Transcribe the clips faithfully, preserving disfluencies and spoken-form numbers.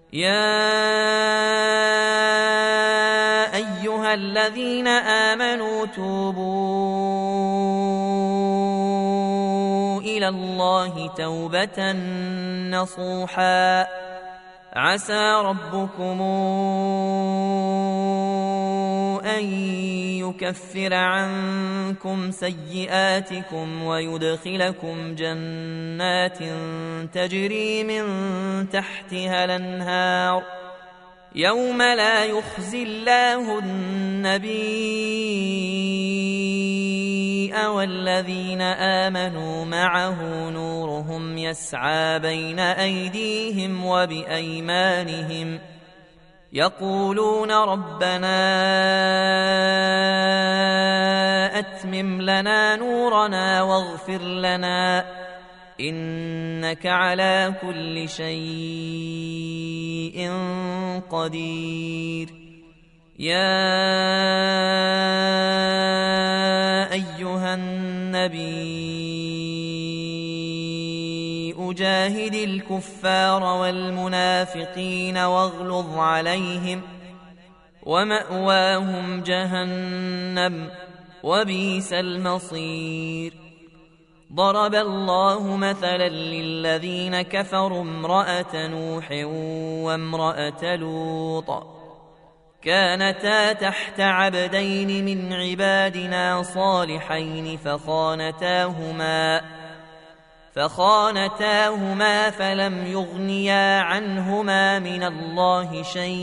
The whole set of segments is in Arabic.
يا أيها الذين آمنوا توبوا إلى الله توبة نصوحا عسى ربكم أن يكفر عنكم سيئاتكم ويدخلكم جنات تجري من تحتها الأنهار يوم لا يخزي الله النبي والذين آمنوا معه نورهم يسعى بين أيديهم وبأيمانهم يقولون ربنا أتمم لنا نورنا واغفر لنا إنك على كل شيء قدير. يا أيها النبي أجاهد الكفار والمنافقين واغلظ عليهم ومأواهم جهنم وبئس المصير. ضرب الله مثلا للذين كفروا امرأة نوح وامرأة لوط كانتا تحت عبدين من عبادنا صالحين فخانتاهما فخانتاهما فلم يغنيا عنهما من الله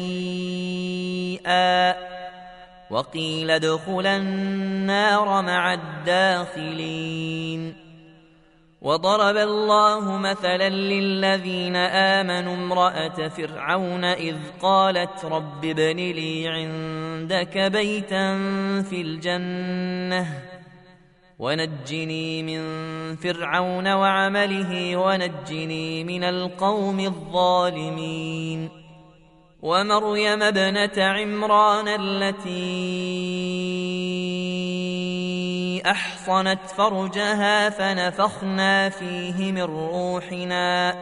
شيئا وقيل ادخلا النار مع الداخلين. وضرب الله مثلا للذين آمنوا امرأة فرعون إذ قالت رب ابن لي عندك بيتا في الجنة ونجني من فرعون وعمله ونجني من القوم الظالمين. ومريم ابنة عمران التي أحصنت فرجها فنفخنا فيه من روحنا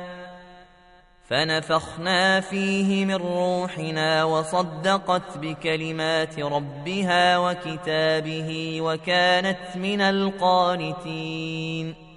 فنفخنا فيه من روحنا وصدقت بكلمات ربها وكتابه وكانت من القانتين.